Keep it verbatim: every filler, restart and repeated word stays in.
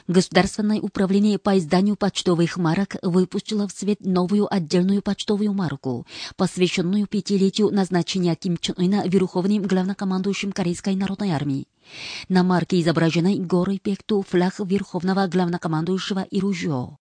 Государственное управление по изданию почтовых марок выпустило в свет новую отдельную почтовую марку, посвященную пятилетию назначения Ким Чен Ына верховным главнокомандующим Корейской народной армии. На марке изображены горы Пекту, флаг верховного главнокомандующего и ружье.